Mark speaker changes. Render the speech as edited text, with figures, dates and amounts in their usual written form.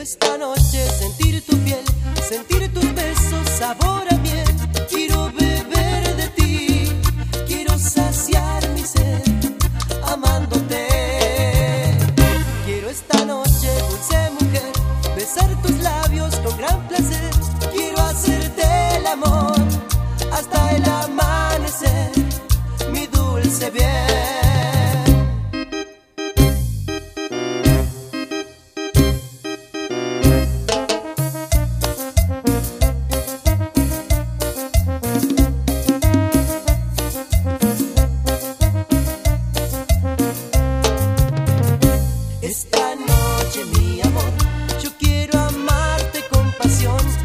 Speaker 1: esta noche sentir tu piel, sentir tus besos, sabor a miel. Quiero beber de ti, quiero saciar mi sed amándote. Quiero esta noche, dulce mujer, besar tus labios con gran placer. Quiero hacerte el amor hasta el amanecer, mi dulce bien. Esta noche, mi amor, yo quiero amarte con pasión.